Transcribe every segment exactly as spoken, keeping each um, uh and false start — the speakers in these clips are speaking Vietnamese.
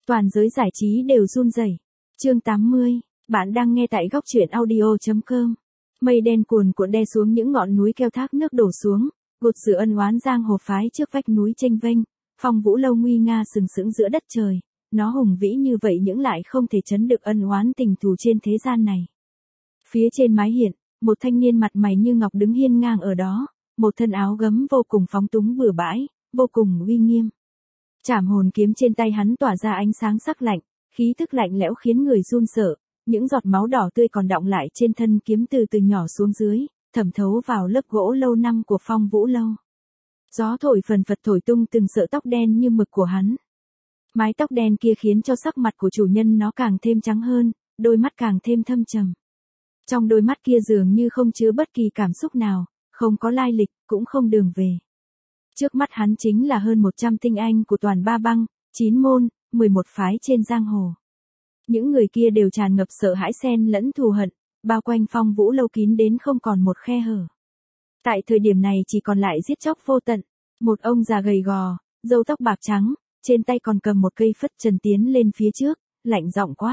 Toàn giới giải trí đều run rẩy. Chương tám mươi, bạn đang nghe tại góc truyện audio chấm com. Mây đen cuồn cuộn đè xuống những ngọn núi keo thác nước đổ xuống, gột rửa ân oán giang hồ phái trước vách núi chênh vênh, Phong Vũ Lâu nguy nga sừng sững giữa đất trời, nó hùng vĩ như vậy những lại không thể chấn được ân oán tình thù trên thế gian này. Phía trên mái hiên, một thanh niên mặt mày như ngọc đứng hiên ngang ở đó, một thân áo gấm vô cùng phóng túng bừa bãi, vô cùng uy nghiêm. Trảm hồn kiếm trên tay hắn tỏa ra ánh sáng sắc lạnh, khí tức lạnh lẽo khiến người run sợ, những giọt máu đỏ tươi còn đọng lại trên thân kiếm từ từ nhỏ xuống dưới, thẩm thấu vào lớp gỗ lâu năm của Phong Vũ Lâu. Gió thổi phần phật thổi tung từng sợi tóc đen như mực của hắn. Mái tóc đen kia khiến cho sắc mặt của chủ nhân nó càng thêm trắng hơn, đôi mắt càng thêm thâm trầm. Trong đôi mắt kia dường như không chứa bất kỳ cảm xúc nào, không có lai lịch, cũng không đường về. Trước mắt hắn chính là hơn một trăm tinh anh của toàn ba băng, chín môn, mười một phái trên giang hồ. Những người kia đều tràn ngập sợ hãi xen lẫn thù hận, bao quanh Phong Vũ Lâu kín đến không còn một khe hở. Tại thời điểm này chỉ còn lại giết chóc vô tận, một ông già gầy gò, râu tóc bạc trắng, trên tay còn cầm một cây phất trần tiến lên phía trước, lạnh giọng quát.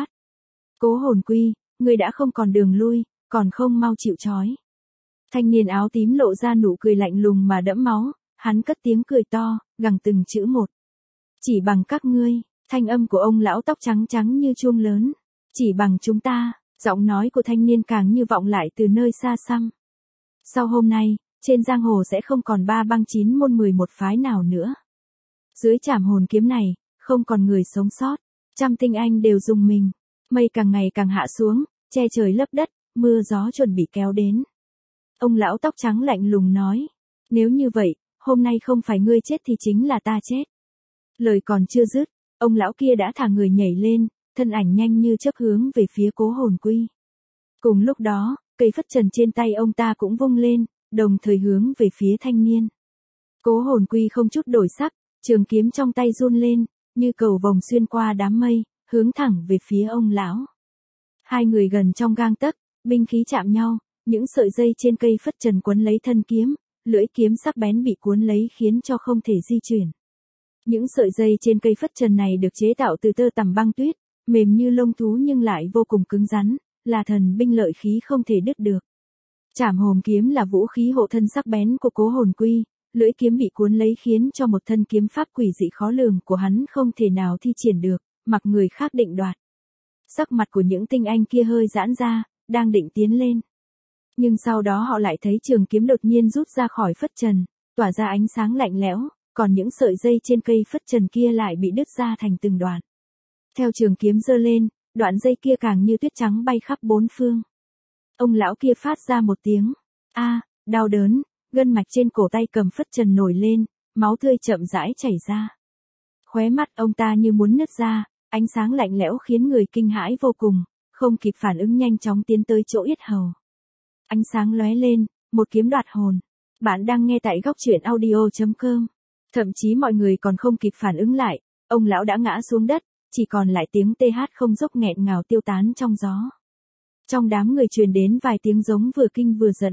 Cố Hồn Quy, ngươi đã không còn đường lui, còn không mau chịu trói. Thanh niên áo tím lộ ra nụ cười lạnh lùng mà đẫm máu, hắn cất tiếng cười to, gằn từng chữ một. Chỉ bằng các ngươi, thanh âm của ông lão tóc trắng trắng như chuông lớn. Chỉ bằng chúng ta, giọng nói của thanh niên càng như vọng lại từ nơi xa xăm. Sau hôm nay, trên giang hồ sẽ không còn ba băng chín môn mười một phái nào nữa. Dưới trảm hồn kiếm này, không còn người sống sót, trăm tinh anh đều rùng mình. Mây càng ngày càng hạ xuống, che trời lấp đất, mưa gió chuẩn bị kéo đến. Ông lão tóc trắng lạnh lùng nói, nếu như vậy, hôm nay không phải ngươi chết thì chính là ta chết. Lời còn chưa dứt, ông lão kia đã thả người nhảy lên, thân ảnh nhanh như chớp hướng về phía Cố Hồn Quy. Cùng lúc đó, cây phất trần trên tay ông ta cũng vung lên, đồng thời hướng về phía thanh niên. Cố Hồn Quy không chút đổi sắc, trường kiếm trong tay run lên, như cầu vồng xuyên qua đám mây, hướng thẳng về phía ông lão. Hai người gần trong gang tấc, binh khí chạm nhau, những sợi dây trên cây phất trần quấn lấy thân kiếm, lưỡi kiếm sắc bén bị cuốn lấy khiến cho không thể di chuyển. Những sợi dây trên cây phất trần này được chế tạo từ tơ tằm băng tuyết, mềm như lông thú nhưng lại vô cùng cứng rắn, là thần binh lợi khí không thể đứt được. Trảm hồn kiếm là vũ khí hộ thân sắc bén của Cố Hồn Quy, lưỡi kiếm bị cuốn lấy khiến cho một thân kiếm pháp quỷ dị khó lường của hắn không thể nào thi triển được, mặc người khác định đoạt. Sắc mặt của những tinh anh kia hơi giãn ra, đang định tiến lên. Nhưng sau đó họ lại thấy trường kiếm đột nhiên rút ra khỏi phất trần, tỏa ra ánh sáng lạnh lẽo, còn những sợi dây trên cây phất trần kia lại bị đứt ra thành từng đoạn. Theo trường kiếm giơ lên, đoạn dây kia càng như tuyết trắng bay khắp bốn phương. Ông lão kia phát ra một tiếng, a, đau đớn, gân mạch trên cổ tay cầm phất trần nổi lên, máu tươi chậm rãi chảy ra. Khóe mắt ông ta như muốn nứt ra, ánh sáng lạnh lẽo khiến người kinh hãi vô cùng, không kịp phản ứng nhanh chóng tiến tới chỗ yết hầu. Ánh sáng lóe lên, một kiếm đoạt hồn. Bạn đang nghe tại góc truyện audio chấm com. Thậm chí mọi người còn không kịp phản ứng lại, ông lão đã ngã xuống đất, chỉ còn lại tiếng tê hát không dốc nghẹn ngào tiêu tán trong gió. Trong đám người truyền đến vài tiếng giống vừa kinh vừa giận.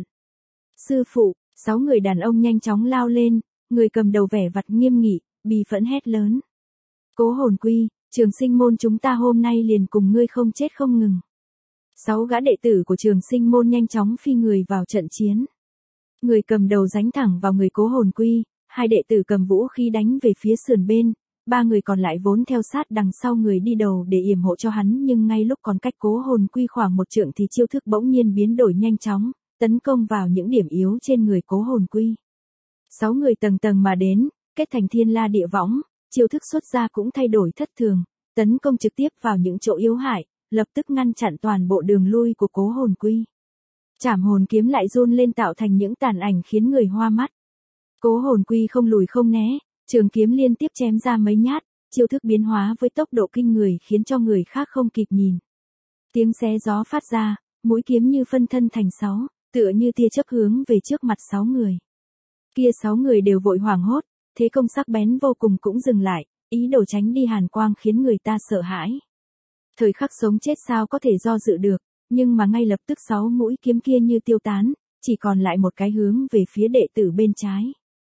Sư phụ, sáu người đàn ông nhanh chóng lao lên, người cầm đầu vẻ vặt nghiêm nghị, bì phẫn hét lớn. Cố Hồn Quy, Trường Sinh môn chúng ta hôm nay liền cùng ngươi không chết không ngừng. Sáu gã đệ tử của Trường Sinh môn nhanh chóng phi người vào trận chiến. Người cầm đầu giáng thẳng vào người Cố Hồn Quy, hai đệ tử cầm vũ khí đánh về phía sườn bên, ba người còn lại vốn theo sát đằng sau người đi đầu để yểm hộ cho hắn, nhưng ngay lúc còn cách Cố Hồn Quy khoảng một trượng thì chiêu thức bỗng nhiên biến đổi nhanh chóng, tấn công vào những điểm yếu trên người Cố Hồn Quy. Sáu người tầng tầng mà đến, kết thành thiên la địa võng, chiêu thức xuất ra cũng thay đổi thất thường, tấn công trực tiếp vào những chỗ yếu hại, lập tức ngăn chặn toàn bộ đường lui của Cố Hồn Quy. Trảm hồn kiếm lại run lên tạo thành những tàn ảnh khiến người hoa mắt. Cố Hồn Quy không lùi không né, trường kiếm liên tiếp chém ra mấy nhát, chiêu thức biến hóa với tốc độ kinh người khiến cho người khác không kịp nhìn. Tiếng xé gió phát ra, mũi kiếm như phân thân thành sáu, tựa như tia chớp hướng về trước mặt sáu người. Kia sáu người đều vội hoảng hốt, thế công sắc bén vô cùng cũng dừng lại, ý đồ tránh đi hàn quang khiến người ta sợ hãi. Thời khắc sống chết sao có thể do dự được, nhưng mà ngay lập tức sáu mũi kiếm kia như tiêu tán, chỉ còn lại một cái hướng về phía đệ tử bên trái.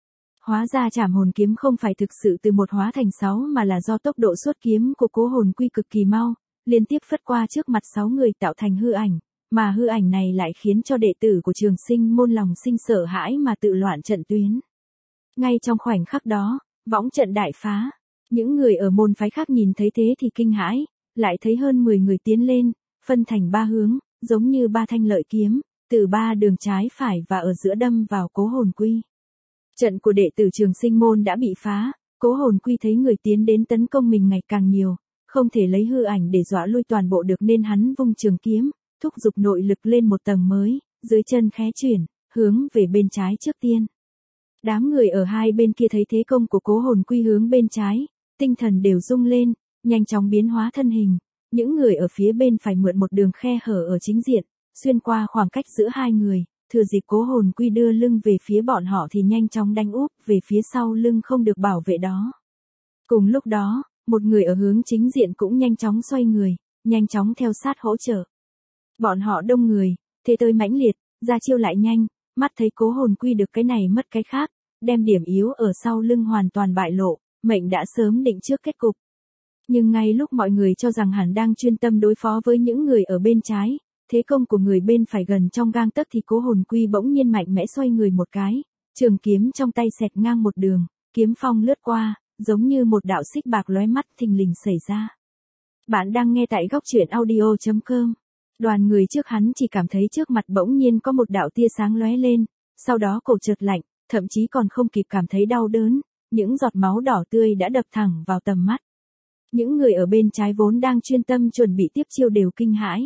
Hóa ra Trảm Hồn kiếm không phải thực sự từ một hóa thành sáu mà là do tốc độ xuất kiếm của Cố Hồn Quy cực kỳ mau, liên tiếp phất qua trước mặt sáu người tạo thành hư ảnh, mà hư ảnh này lại khiến cho đệ tử của Trường Sinh môn lòng sinh sợ hãi mà tự loạn trận tuyến. Ngay trong khoảnh khắc đó, võng trận đại phá, những người ở môn phái khác nhìn thấy thế thì kinh hãi, lại thấy hơn mười người tiến lên, phân thành ba hướng, giống như ba thanh lợi kiếm, từ ba đường trái phải và ở giữa đâm vào Cố Hồn Quy. Trận của đệ tử Trường Sinh môn đã bị phá, Cố Hồn Quy thấy người tiến đến tấn công mình ngày càng nhiều, không thể lấy hư ảnh để dọa lui toàn bộ được nên hắn vung trường kiếm, thúc giục nội lực lên một tầng mới, dưới chân khẽ chuyển, hướng về bên trái trước tiên. Đám người ở hai bên kia thấy thế công của Cố Hồn Quy hướng bên trái, tinh thần đều rung lên, nhanh chóng biến hóa thân hình, những người ở phía bên phải mượn một đường khe hở ở chính diện, xuyên qua khoảng cách giữa hai người, thừa dịp Cố Hồn Quy đưa lưng về phía bọn họ thì nhanh chóng đánh úp về phía sau lưng không được bảo vệ đó. Cùng lúc đó, một người ở hướng chính diện cũng nhanh chóng xoay người, nhanh chóng theo sát hỗ trợ. Bọn họ đông người, thế tới mãnh liệt, ra chiêu lại nhanh, mắt thấy Cố Hồn Quy được cái này mất cái khác, đem điểm yếu ở sau lưng hoàn toàn bại lộ, mệnh đã sớm định trước kết cục. Nhưng ngay lúc mọi người cho rằng hắn đang chuyên tâm đối phó với những người ở bên trái, thế công của người bên phải gần trong gang tấc thì Cố Hồn Quy bỗng nhiên mạnh mẽ xoay người một cái, trường kiếm trong tay xẹt ngang một đường, kiếm phong lướt qua, giống như một đạo xích bạc lóe mắt thình lình xảy ra. Bạn đang nghe tại góc truyện audio chấm com. Đoàn người trước hắn chỉ cảm thấy trước mặt bỗng nhiên có một đạo tia sáng lóe lên, sau đó cổ chợt lạnh, thậm chí còn không kịp cảm thấy đau đớn, những giọt máu đỏ tươi đã đập thẳng vào tầm mắt. Những người ở bên trái vốn đang chuyên tâm chuẩn bị tiếp chiêu đều kinh hãi.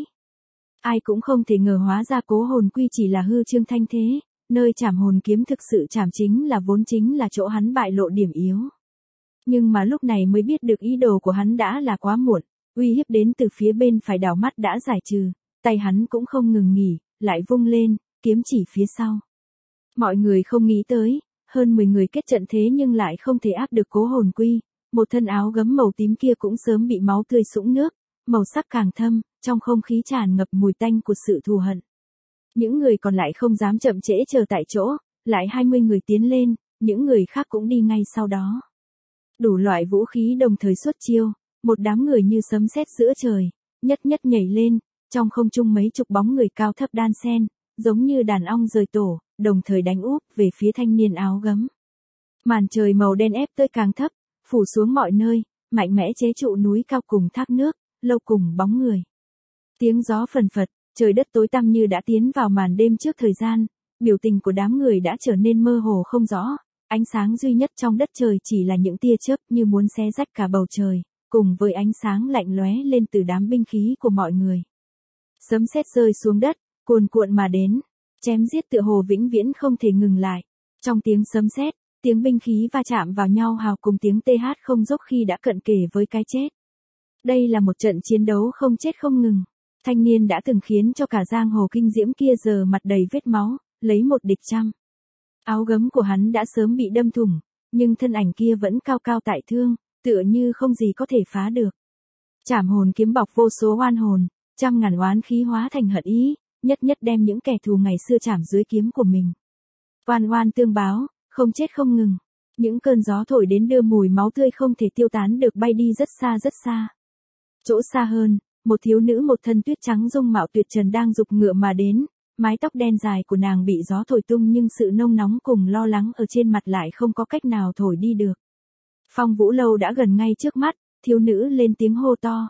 Ai cũng không thể ngờ hóa ra Cố Hồn Quy chỉ là hư trương thanh thế, nơi Trảm Hồn kiếm thực sự chảm chính là vốn chính là chỗ hắn bại lộ điểm yếu. Nhưng mà lúc này mới biết được ý đồ của hắn đã là quá muộn, uy hiếp đến từ phía bên phải đảo mắt đã giải trừ, tay hắn cũng không ngừng nghỉ, lại vung lên, kiếm chỉ phía sau. Mọi người không nghĩ tới, hơn mười người kết trận thế nhưng lại không thể áp được Cố Hồn Quy, một thân áo gấm màu tím kia cũng sớm bị máu tươi sũng nước, màu sắc càng thâm, trong không khí tràn ngập mùi tanh của sự thù hận. Những người còn lại không dám chậm trễ chờ tại chỗ, lại hai mươi người tiến lên, những người khác cũng đi ngay sau đó. Đủ loại vũ khí đồng thời xuất chiêu, một đám người như sấm sét giữa trời, nhất nhất nhảy lên, trong không trung mấy chục bóng người cao thấp đan xen, giống như đàn ong rời tổ, đồng thời đánh úp về phía thanh niên áo gấm. Màn trời màu đen ép tới càng thấp, phủ xuống mọi nơi, mạnh mẽ chế trụ núi cao cùng thác nước, lâu cùng bóng người. Tiếng gió phần phật, trời đất tối tăm như đã tiến vào màn đêm trước thời gian, biểu tình của đám người đã trở nên mơ hồ không rõ, ánh sáng duy nhất trong đất trời chỉ là những tia chớp như muốn xé rách cả bầu trời, cùng với ánh sáng lạnh lóe lên từ đám binh khí của mọi người. Sấm sét rơi xuống đất, cuồn cuộn mà đến, chém giết tựa hồ vĩnh viễn không thể ngừng lại. Trong tiếng sấm sét, tiếng binh khí va chạm vào nhau hào cùng tiếng tê hát không dốc khi đã cận kề với cái chết. Đây là một trận chiến đấu không chết không ngừng. Thanh niên đã từng khiến cho cả giang hồ kinh diễm kia giờ mặt đầy vết máu, lấy một địch trăm. Áo gấm của hắn đã sớm bị đâm thủng, nhưng thân ảnh kia vẫn cao cao tại thương, tựa như không gì có thể phá được. Trảm Hồn kiếm bọc vô số oan hồn, trăm ngàn oán khí hóa thành hận ý, nhất nhất đem những kẻ thù ngày xưa chảm dưới kiếm của mình. Oan oan tương báo, không chết không ngừng. Những cơn gió thổi đến đưa mùi máu tươi không thể tiêu tán được bay đi rất xa rất xa. Chỗ xa hơn, một thiếu nữ một thân tuyết trắng dung mạo tuyệt trần đang giục ngựa mà đến, mái tóc đen dài của nàng bị gió thổi tung nhưng sự nông nóng cùng lo lắng ở trên mặt lại không có cách nào thổi đi được. Phong Vũ Lâu đã gần ngay trước mắt, thiếu nữ lên tiếng hô to.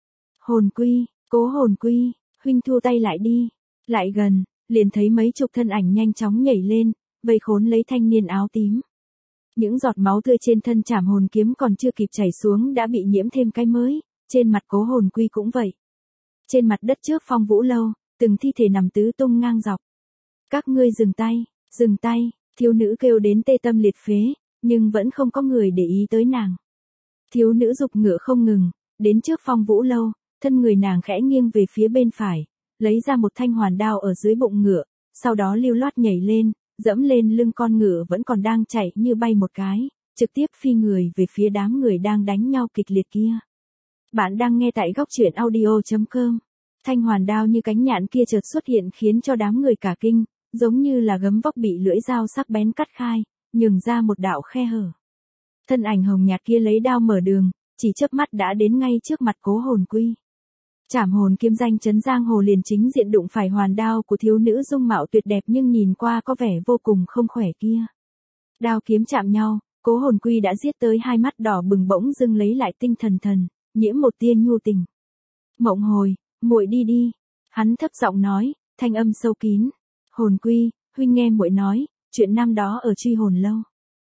Hồn Quy, Cố Hồn Quy, huynh thu tay lại đi. Lại gần, liền thấy mấy chục thân ảnh nhanh chóng nhảy lên, vây khốn lấy thanh niên áo tím. Những giọt máu tươi trên thân Trảm Hồn kiếm còn chưa kịp chảy xuống đã bị nhiễm thêm cái mới, trên mặt Cố Hồn Quy cũng vậy. Trên mặt đất trước Phong Vũ Lâu, từng thi thể nằm tứ tung ngang dọc. Các ngươi dừng tay, dừng tay, thiếu nữ kêu đến tê tâm liệt phế, nhưng vẫn không có người để ý tới nàng. Thiếu nữ giục ngựa không ngừng, đến trước Phong Vũ Lâu, thân người nàng khẽ nghiêng về phía bên phải, lấy ra một thanh hoàn đao ở dưới bụng ngựa, sau đó lưu loát nhảy lên, dẫm lên lưng con ngựa vẫn còn đang chạy như bay một cái, trực tiếp phi người về phía đám người đang đánh nhau kịch liệt kia. Bạn đang nghe tại góc truyện audio chấm com. Thanh hoàn đao như cánh nhạn kia chợt xuất hiện khiến cho đám người cả kinh, giống như là gấm vóc bị lưỡi dao sắc bén cắt khai, nhường ra một đạo khe hở. Thân ảnh hồng nhạt kia lấy đao mở đường, chỉ chớp mắt đã đến ngay trước mặt Cố Hồn Quy. Trảm hồn kiếm danh chấn giang hồ liền chính diện đụng phải hoàn đao của thiếu nữ dung mạo tuyệt đẹp nhưng nhìn qua có vẻ vô cùng không khỏe kia. Đao kiếm chạm nhau, Cố Hồn Quy đã giết tới hai mắt đỏ bừng bỗng dưng lấy lại tinh thần thần, nhiễm một tia nhu tình. Mộng Hồi, muội đi đi. Hắn thấp giọng nói, thanh âm sâu kín. Hồn Quy, huynh nghe muội nói, chuyện năm đó ở Truy Hồn Lâu.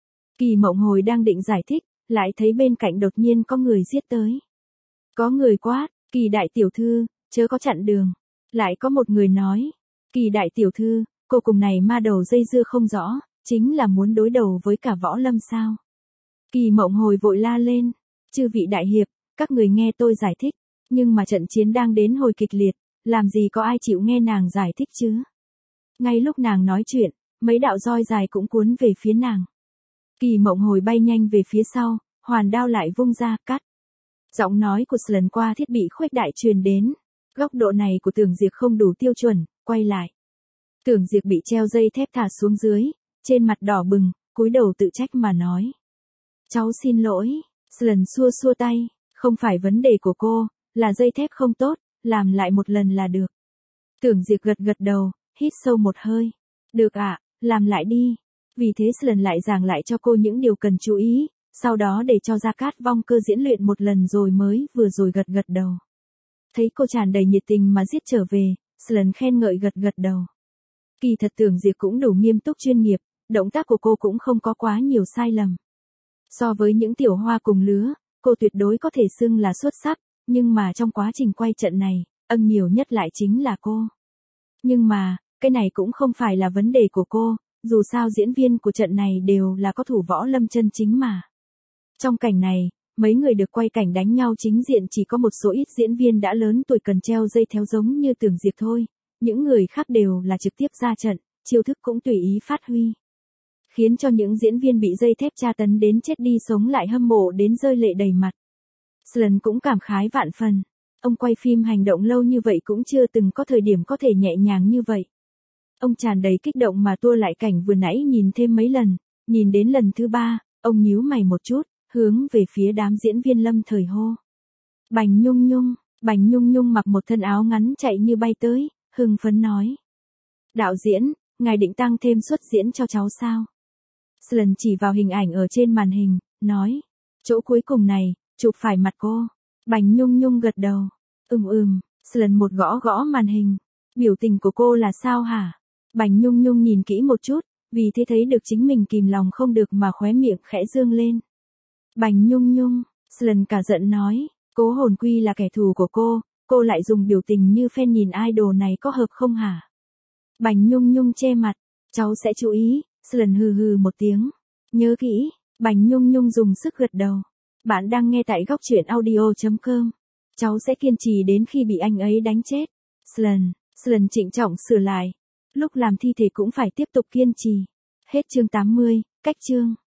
Kỳ Mộng Hồi đang định giải thích, lại thấy bên cạnh đột nhiên có người giết tới. Có người quát, Kỳ đại tiểu thư, chớ có chặn đường. Lại có một người nói, Kỳ đại tiểu thư, cô cùng này ma đầu dây dưa không rõ, chính là muốn đối đầu với cả võ lâm sao. Kỳ Mộng Hồi vội la lên, chư vị đại hiệp, các người nghe tôi giải thích, nhưng mà trận chiến đang đến hồi kịch liệt, làm gì có ai chịu nghe nàng giải thích chứ. Ngay lúc nàng nói chuyện, mấy đạo roi dài cũng cuốn về phía nàng. Kỳ Mộng Hồi bay nhanh về phía sau, hoàn đao lại vung ra, cắt. Giọng nói của lần qua thiết bị khuếch đại truyền đến. Góc độ này của Tưởng Diệp không đủ tiêu chuẩn, quay lại. Tưởng Diệp bị treo dây thép thả xuống dưới, trên mặt đỏ bừng, cúi đầu tự trách mà nói. Cháu xin lỗi, lần xua xua tay, không phải vấn đề của cô, là dây thép không tốt, làm lại một lần là được. Tưởng Diệp gật gật đầu, hít sâu một hơi. Được ạ, à, làm lại đi. Vì thế lần lại giảng lại cho cô những điều cần chú ý, sau đó để cho Gia Cát Vong Cơ diễn luyện một lần rồi mới vừa rồi gật gật đầu. Thấy cô tràn đầy nhiệt tình mà giết trở về, lần khen ngợi gật gật đầu. Kỳ thật Tưởng Diệp cũng đủ nghiêm túc chuyên nghiệp, động tác của cô cũng không có quá nhiều sai lầm. So với những tiểu hoa cùng lứa, cô tuyệt đối có thể xưng là xuất sắc, nhưng mà trong quá trình quay trận này, âm nhiều nhất lại chính là cô. Nhưng mà, cái này cũng không phải là vấn đề của cô, dù sao diễn viên của trận này đều là có thủ võ lâm chân chính mà. Trong cảnh này, mấy người được quay cảnh đánh nhau chính diện chỉ có một số ít diễn viên đã lớn tuổi cần treo dây theo giống như Tưởng Diệp thôi, những người khác đều là trực tiếp ra trận, chiêu thức cũng tùy ý phát huy. Khiến cho những diễn viên bị dây thép tra tấn đến chết đi sống lại hâm mộ đến rơi lệ đầy mặt. Slan cũng cảm khái vạn phần, ông quay phim hành động lâu như vậy cũng chưa từng có thời điểm có thể nhẹ nhàng như vậy. Ông tràn đầy kích động mà tua lại cảnh vừa nãy nhìn thêm mấy lần, nhìn đến lần thứ ba, ông nhíu mày một chút, hướng về phía đám diễn viên lâm thời hô. Bành Nhung Nhung, Bành Nhung Nhung mặc một thân áo ngắn chạy như bay tới, hưng phấn nói. Đạo diễn, ngài định tăng thêm suất diễn cho cháu sao? Slan chỉ vào hình ảnh ở trên màn hình, nói. Chỗ cuối cùng này, chụp phải mặt cô. Bành Nhung Nhung gật đầu. Ừm ừm, Slan một gõ gõ màn hình. Biểu tình của cô là sao hả? Bành Nhung Nhung nhìn kỹ một chút, vì thế thấy được chính mình kìm lòng không được mà khóe miệng khẽ dương lên. Bành Nhung Nhung, Slan cả giận nói, Cố Hồn Quy là kẻ thù của cô, cô lại dùng biểu tình như fan nhìn idol này có hợp không hả? Bành Nhung Nhung che mặt, cháu sẽ chú ý, Slan hừ hừ một tiếng. Nhớ kỹ, Bành Nhung Nhung dùng sức gật đầu. Bạn đang nghe tại góc truyện audio chấm com. Cháu sẽ kiên trì đến khi bị anh ấy đánh chết. Slan, Slan trịnh trọng sửa lại. Lúc làm thi thể cũng phải tiếp tục kiên trì. Hết chương tám mươi, cách chương.